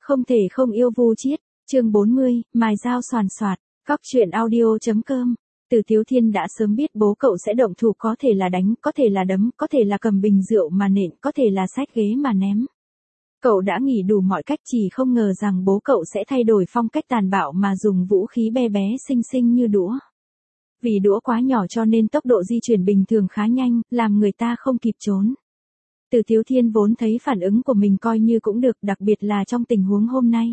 Không thể không yêu Vu Chiết, chương 40, mài dao xoàn xoạt, góc truyện audio.com. Từ Tiếu Thiên đã sớm biết bố cậu sẽ động thủ, có thể là đánh, có thể là đấm, có thể là cầm bình rượu mà nện, có thể là xách ghế mà ném. Cậu đã nghĩ đủ mọi cách, chỉ không ngờ rằng bố cậu sẽ thay đổi phong cách tàn bạo mà dùng vũ khí bé bé xinh xinh như đũa. Vì đũa quá nhỏ cho nên tốc độ di chuyển bình thường khá nhanh, làm người ta không kịp trốn. Từ Tiếu Thiên vốn thấy phản ứng của mình coi như cũng được, đặc biệt là trong tình huống hôm nay.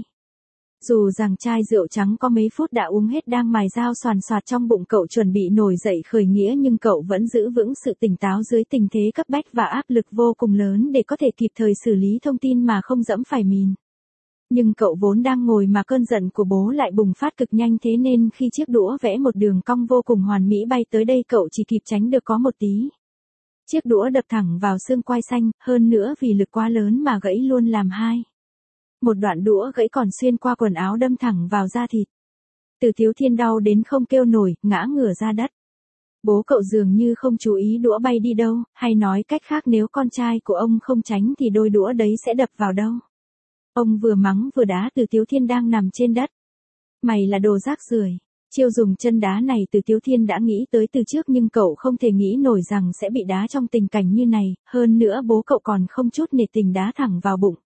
Dù rằng chai rượu trắng có mấy phút đã uống hết đang mài dao xoàn xoạt trong bụng cậu chuẩn bị nổi dậy khởi nghĩa, nhưng cậu vẫn giữ vững sự tỉnh táo dưới tình thế cấp bách và áp lực vô cùng lớn để có thể kịp thời xử lý thông tin mà không dẫm phải mìn. Nhưng cậu vốn đang ngồi mà cơn giận của bố lại bùng phát cực nhanh, thế nên khi chiếc đũa vẽ một đường cong vô cùng hoàn mỹ bay tới đây, cậu chỉ kịp tránh được có một tí. Chiếc đũa đập thẳng vào xương quai xanh, hơn nữa vì lực quá lớn mà gãy luôn làm hai. Một đoạn đũa gãy còn xuyên qua quần áo đâm thẳng vào da thịt. Từ Tiếu Thiên đau đến không kêu nổi, ngã ngửa ra đất. Bố cậu dường như không chú ý đũa bay đi đâu, hay nói cách khác nếu con trai của ông không tránh thì đôi đũa đấy sẽ đập vào đâu. Ông vừa mắng vừa đá Từ Tiếu Thiên đang nằm trên đất. Mày là đồ rác rưởi. Chiêu dùng chân đá này Từ Tiếu Thiên đã nghĩ tới từ trước, nhưng cậu không thể nghĩ nổi rằng sẽ bị đá trong tình cảnh như này, hơn nữa bố cậu còn không chút nể tình đá thẳng vào bụng.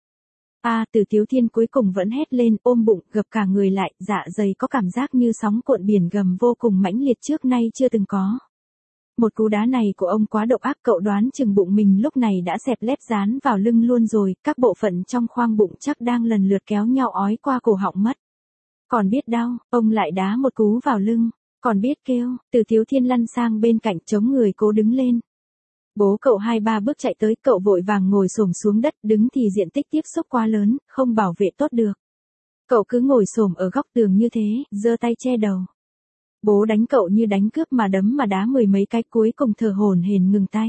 Từ Tiếu Thiên cuối cùng vẫn hét lên, ôm bụng, gập cả người lại, dạ dày có cảm giác như sóng cuộn biển gầm vô cùng mãnh liệt trước nay chưa từng có. Một cú đá này của ông quá độc ác, cậu đoán chừng bụng mình lúc này đã xẹp lép dán vào lưng luôn rồi, các bộ phận trong khoang bụng chắc đang lần lượt kéo nhau ói qua cổ họng mất. Còn biết đau, ông lại đá một cú vào lưng, còn biết kêu. Từ Tiếu Thiên lăn sang bên cạnh chống người cố đứng lên. Bố cậu 2-3 bước chạy tới, cậu vội vàng ngồi xổm xuống đất, đứng thì diện tích tiếp xúc quá lớn, không bảo vệ tốt được. Cậu cứ ngồi xổm ở góc tường như thế, giơ tay che đầu. Bố đánh cậu như đánh cướp mà đấm mà đá mười mấy cái, cuối cùng thở hổn hển ngừng tay.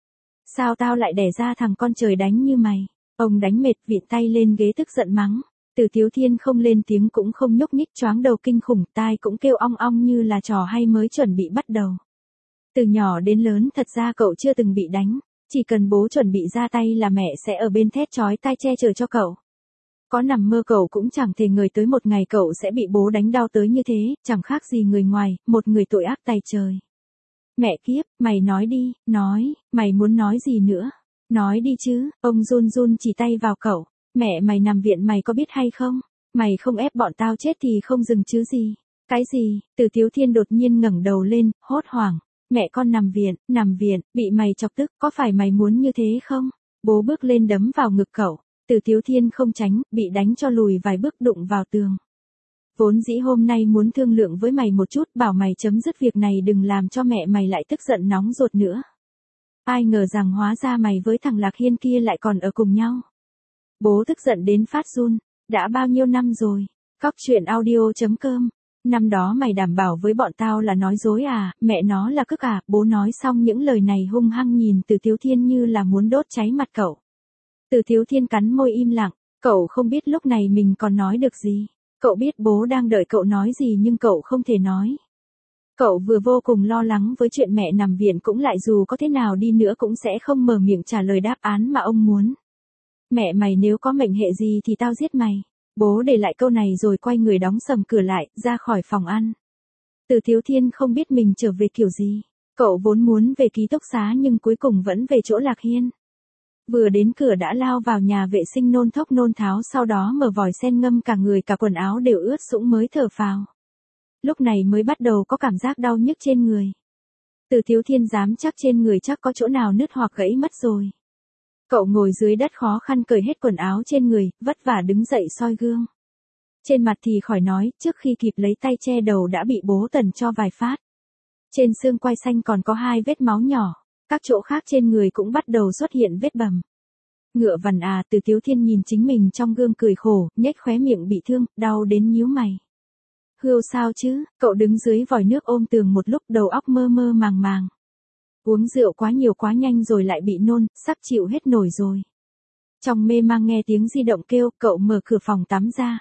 Sao tao lại đẻ ra thằng con trời đánh như mày? Ông đánh mệt vịn tay lên ghế tức giận mắng. Từ Tiếu Thiên không lên tiếng cũng không nhúc nhích, choáng đầu kinh khủng, tai cũng kêu ong ong như là trò hay mới chuẩn bị bắt đầu. Từ nhỏ đến lớn thật ra cậu chưa từng bị đánh, chỉ cần bố chuẩn bị ra tay là mẹ sẽ ở bên thét chói tai che chở cho cậu. Có nằm mơ cậu cũng chẳng thể ngờ tới một ngày cậu sẽ bị bố đánh đau tới như thế, chẳng khác gì người ngoài, một người tội ác tày trời. Mẹ kiếp, mày nói đi, nói, mày muốn nói gì nữa? Nói đi chứ, ông run run chỉ tay vào cậu. Mẹ mày nằm viện mày có biết hay không? Mày không ép bọn tao chết thì không dừng chứ gì? Cái gì? Từ Tiếu Thiên đột nhiên ngẩng đầu lên, hốt hoảng. Mẹ con nằm viện, bị mày chọc tức, có phải mày muốn như thế không? Bố bước lên đấm vào ngực cậu. Từ Tiếu Thiên không tránh, bị đánh cho lùi vài bước đụng vào tường. Vốn dĩ hôm nay muốn thương lượng với mày một chút, bảo mày chấm dứt việc này đừng làm cho mẹ mày lại tức giận nóng ruột nữa. Ai ngờ rằng hóa ra mày với thằng Lạc Hiên kia lại còn ở cùng nhau. Bố tức giận đến phát run. Đã bao nhiêu năm rồi? Góc truyện audio.com. Năm đó mày đảm bảo với bọn tao là nói dối à, mẹ nó là cức à? Bố nói xong những lời này hung hăng nhìn Từ Tiếu Thiên như là muốn đốt cháy mặt cậu. Từ Tiếu Thiên cắn môi im lặng, cậu không biết lúc này mình còn nói được gì. Cậu biết bố đang đợi cậu nói gì nhưng cậu không thể nói. Cậu vừa vô cùng lo lắng với chuyện mẹ nằm viện, cũng lại dù có thế nào đi nữa cũng sẽ không mở miệng trả lời đáp án mà ông muốn. Mẹ mày nếu có mệnh hệ gì thì tao giết mày. Bố để lại câu này rồi quay người đóng sầm cửa lại, ra khỏi phòng ăn. Từ Tiếu Thiên không biết mình trở về kiểu gì. Cậu vốn muốn về ký túc xá nhưng cuối cùng vẫn về chỗ Lạc Hiên. Vừa đến cửa đã lao vào nhà vệ sinh nôn thốc nôn tháo, sau đó mở vòi sen ngâm cả người cả quần áo đều ướt sũng mới thở phào. Lúc này mới bắt đầu có cảm giác đau nhức trên người. Từ Tiếu Thiên dám chắc trên người chắc có chỗ nào nứt hoặc gãy mất rồi. Cậu ngồi dưới đất khó khăn cởi hết quần áo trên người, vất vả đứng dậy soi gương. Trên mặt thì khỏi nói, trước khi kịp lấy tay che đầu đã bị bố tần cho vài phát. Trên xương quai xanh còn có 2 vết máu nhỏ, các chỗ khác trên người cũng bắt đầu xuất hiện vết bầm. Ngựa vằn à, Từ Tiếu Thiên nhìn chính mình trong gương cười khổ, nhếch khóe miệng bị thương, đau đến nhíu mày. Hươu sao chứ? Cậu đứng dưới vòi nước ôm tường một lúc, đầu óc mơ mơ màng màng. Uống rượu quá nhiều quá nhanh rồi lại bị nôn, sắp chịu hết nổi rồi. Trong mê mang nghe tiếng di động kêu, cậu mở cửa phòng tắm ra.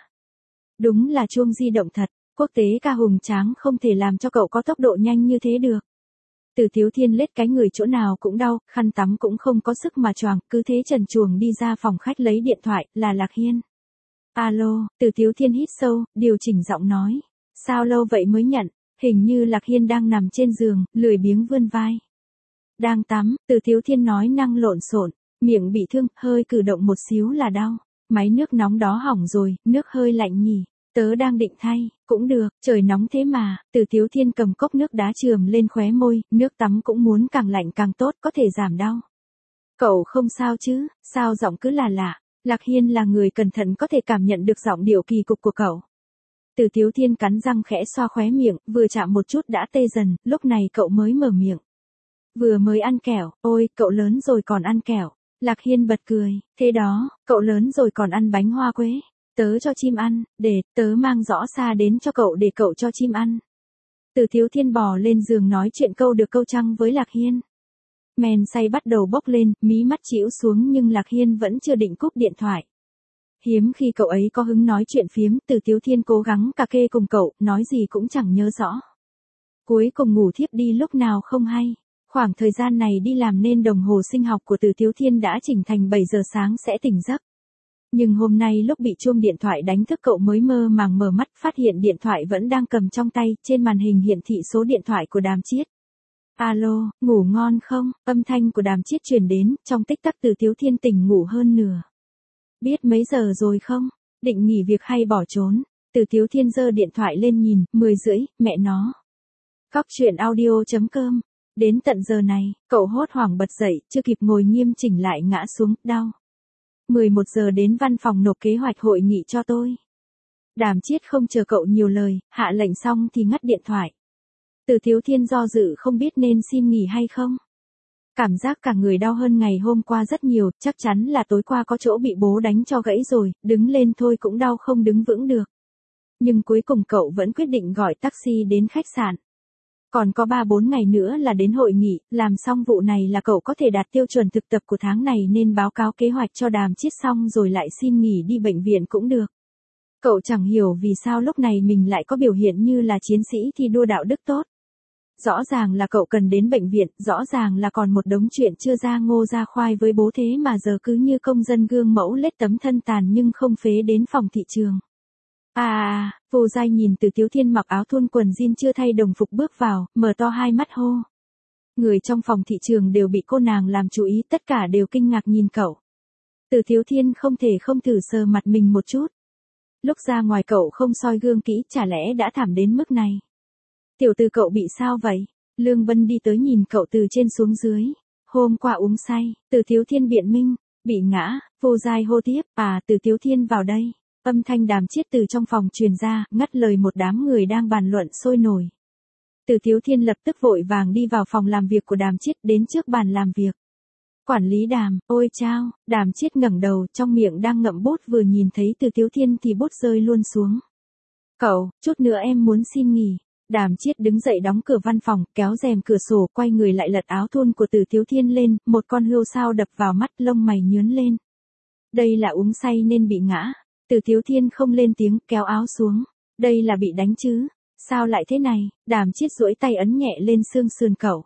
Đúng là chuông di động thật, quốc tế ca hùng tráng không thể làm cho cậu có tốc độ nhanh như thế được. Từ Tiếu Thiên lết cái người chỗ nào cũng đau, khăn tắm cũng không có sức mà choàng, cứ thế trần truồng đi ra phòng khách lấy điện thoại, là Lạc Hiên. Alo, Từ Tiếu Thiên hít sâu, điều chỉnh giọng nói. Sao lâu vậy mới nhận? Hình như Lạc Hiên đang nằm trên giường, lười biếng vươn vai. Đang tắm, Từ Tiếu Thiên nói năng lộn xộn, miệng bị thương, hơi cử động một xíu là đau. Máy nước nóng đó hỏng rồi, nước hơi lạnh nhỉ. Tớ đang định thay, cũng được, trời nóng thế mà. Từ Tiếu Thiên cầm cốc nước đá chườm lên khóe môi, nước tắm cũng muốn càng lạnh càng tốt, có thể giảm đau. Cậu không sao chứ, sao giọng cứ là lạ. Lạc Hiên là người cẩn thận có thể cảm nhận được giọng điệu kỳ cục của cậu. Từ Tiếu Thiên cắn răng khẽ xoa khóe miệng, vừa chạm một chút đã tê dần, lúc này cậu mới mở miệng. Vừa mới ăn kẹo, ôi, cậu lớn rồi còn ăn kẹo. Lạc Hiên bật cười, thế đó, cậu lớn rồi còn ăn bánh hoa quế. Tớ cho chim ăn, để, tớ mang giỏ xa đến cho cậu để cậu cho chim ăn. Từ Tiếu Thiên bò lên giường nói chuyện câu được câu trăng với Lạc Hiên. Men say bắt đầu bốc lên, mí mắt chĩu xuống nhưng Lạc Hiên vẫn chưa định cúp điện thoại. Hiếm khi cậu ấy có hứng nói chuyện phiếm, Từ Tiếu Thiên cố gắng cà kê cùng cậu, nói gì cũng chẳng nhớ rõ. Cuối cùng ngủ thiếp đi lúc nào không hay. Khoảng thời gian này đi làm nên đồng hồ sinh học của Từ Tiếu Thiên đã chỉnh thành 7 giờ sáng sẽ tỉnh giấc. Nhưng hôm nay lúc bị chuông điện thoại đánh thức cậu mới mơ màng mở mắt phát hiện điện thoại vẫn đang cầm trong tay, trên màn hình hiển thị số điện thoại của Đàm Chiết. Alo, ngủ ngon không? Âm thanh của Đàm Chiết truyền đến, trong tích tắc Từ Tiếu Thiên tỉnh ngủ hơn nửa. Biết mấy giờ rồi không? Định nghỉ việc hay bỏ trốn? Từ Tiếu Thiên giơ điện thoại lên nhìn, 10:30, mẹ nó. Cóc truyện audio.com. Đến tận giờ này, cậu hốt hoảng bật dậy, chưa kịp ngồi nghiêm chỉnh lại ngã xuống, đau. 11 giờ đến văn phòng nộp kế hoạch hội nghị cho tôi. Đàm Chiết không chờ cậu nhiều lời, hạ lệnh xong thì ngắt điện thoại. Từ Tiếu Thiên do dự không biết nên xin nghỉ hay không. Cảm giác cả người đau hơn ngày hôm qua rất nhiều, chắc chắn là tối qua có chỗ bị bố đánh cho gãy rồi, đứng lên thôi cũng đau không đứng vững được. Nhưng cuối cùng cậu vẫn quyết định gọi taxi đến khách sạn. Còn có 3-4 ngày nữa là đến hội nghị, làm xong vụ này là cậu có thể đạt tiêu chuẩn thực tập của tháng này nên báo cáo kế hoạch cho Đàm Chiết xong rồi lại xin nghỉ đi bệnh viện cũng được. Cậu chẳng hiểu vì sao lúc này mình lại có biểu hiện như là chiến sĩ thi đua đạo đức tốt. Rõ ràng là cậu cần đến bệnh viện, rõ ràng là còn một đống chuyện chưa ra ngô ra khoai với bố thế mà giờ cứ như công dân gương mẫu lết tấm thân tàn nhưng không phế đến phòng thị trường. Vô Giai nhìn Từ Tiếu Thiên mặc áo thun quần jean chưa thay đồng phục bước vào, mở to hai mắt hô. Người trong phòng thị trường đều bị cô nàng làm chú ý, tất cả đều kinh ngạc nhìn cậu. Từ Tiếu Thiên không thể không thử sờ mặt mình một chút. Lúc ra ngoài cậu không soi gương kỹ, chả lẽ đã thảm đến mức này. Tiểu tử cậu bị sao vậy? Lương Vân đi tới nhìn cậu từ trên xuống dưới. Hôm qua uống say, Từ Tiếu Thiên biện minh, bị ngã, Vô Giai hô tiếp, Từ Tiếu Thiên vào đây. Âm thanh Đàm Chiết từ trong phòng truyền ra, ngắt lời một đám người đang bàn luận sôi nổi. Từ Tiếu Thiên lập tức vội vàng đi vào phòng làm việc của Đàm Chiết đến trước bàn làm việc. Quản lý Đàm, ôi chao, Đàm Chiết ngẩng đầu trong miệng đang ngậm bút vừa nhìn thấy Từ Tiếu Thiên thì bút rơi luôn xuống. Cậu, chút nữa em muốn xin nghỉ. Đàm Chiết đứng dậy đóng cửa văn phòng, kéo rèm cửa sổ, quay người lại lật áo thun của Từ Tiếu Thiên lên, một con hươu sao đập vào mắt, lông mày nhướng lên. Đây là uống say nên bị ngã. Từ Tiếu Thiên không lên tiếng, kéo áo xuống. Đây là bị đánh chứ? Sao lại thế này? Đàm Chiết duỗi tay ấn nhẹ lên xương sườn cậu.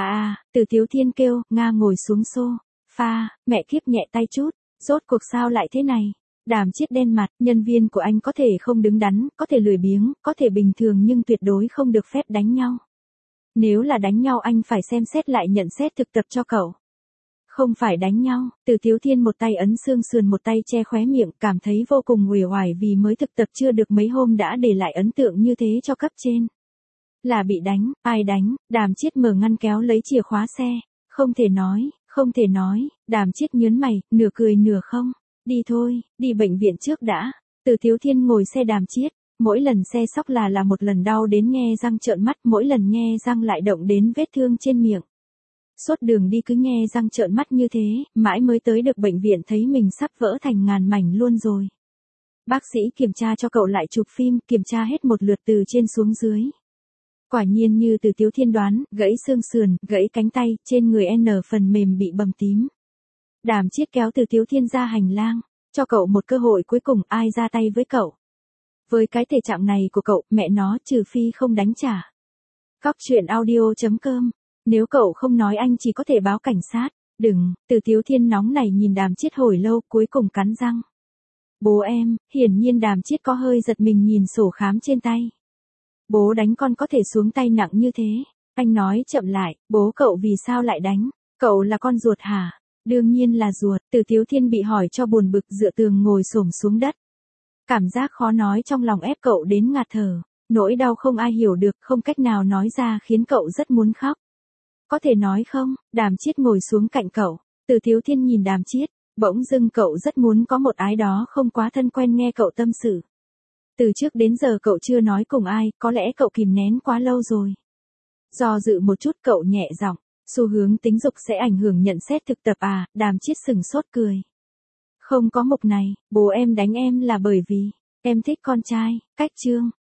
Từ Tiếu Thiên kêu, ngồi xuống sofa, mẹ kiếp nhẹ tay chút. Rốt cuộc sao lại thế này? Đàm Chiết đen mặt, nhân viên của anh có thể không đứng đắn, có thể lười biếng, có thể bình thường nhưng tuyệt đối không được phép đánh nhau. Nếu là đánh nhau anh phải xem xét lại nhận xét thực tập cho cậu. Không phải đánh nhau, Từ Tiếu Thiên một tay ấn xương sườn một tay che khóe miệng, cảm thấy vô cùng uể oải vì mới thực tập chưa được mấy hôm đã để lại ấn tượng như thế cho cấp trên. Là bị đánh, ai đánh? Đàm Chiết mở ngăn kéo lấy chìa khóa xe. Không thể nói, Đàm Chiết nhớn mày, nửa cười nửa không. Đi thôi, đi bệnh viện trước đã. Từ Tiếu Thiên ngồi xe Đàm Chiết, mỗi lần xe sóc là một lần đau đến nhe răng trợn mắt, mỗi lần nhe răng lại động đến vết thương trên miệng. Suốt đường đi cứ nhe răng trợn mắt như thế, mãi mới tới được bệnh viện thấy mình sắp vỡ thành ngàn mảnh luôn rồi. Bác sĩ kiểm tra cho cậu lại chụp phim, kiểm tra hết một lượt từ trên xuống dưới. Quả nhiên như Từ Tiếu Thiên đoán, gãy xương sườn, gãy cánh tay, trên người phần mềm bị bầm tím. Đàm Chiết kéo Từ Tiếu Thiên ra hành lang, cho cậu một cơ hội cuối cùng, ai ra tay với cậu. Với cái thể trạng này của cậu, mẹ nó trừ phi không đánh trả. Cóc truyện audio.com. Nếu cậu không nói anh chỉ có thể báo cảnh sát. Đừng, Từ Tiếu Thiên nóng này nhìn Đàm Chiết hồi lâu cuối cùng cắn răng. Bố em, hiển nhiên Đàm Chiết có hơi giật mình nhìn sổ khám trên tay. Bố đánh con có thể xuống tay nặng như thế. Anh nói chậm lại, bố cậu vì sao lại đánh? Cậu là con ruột hả? Đương nhiên là ruột. Từ Tiếu Thiên bị hỏi cho buồn bực dựa tường ngồi xổm xuống đất. Cảm giác khó nói trong lòng ép cậu đến ngạt thở. Nỗi đau không ai hiểu được, không cách nào nói ra khiến cậu rất muốn khóc. Có thể nói không? Đàm Chiết ngồi xuống cạnh cậu. Từ Tiếu Thiên nhìn Đàm Chiết, bỗng dưng cậu rất muốn có một ai đó không quá thân quen nghe cậu tâm sự. Từ trước đến giờ cậu chưa nói cùng ai, có lẽ cậu kìm nén quá lâu rồi. Do dự một chút cậu nhẹ giọng, xu hướng tính dục sẽ ảnh hưởng nhận xét thực tập à? Đàm Chiết sừng sốt cười. Không có mục này, bố em đánh em là bởi vì em thích con trai. Cách chương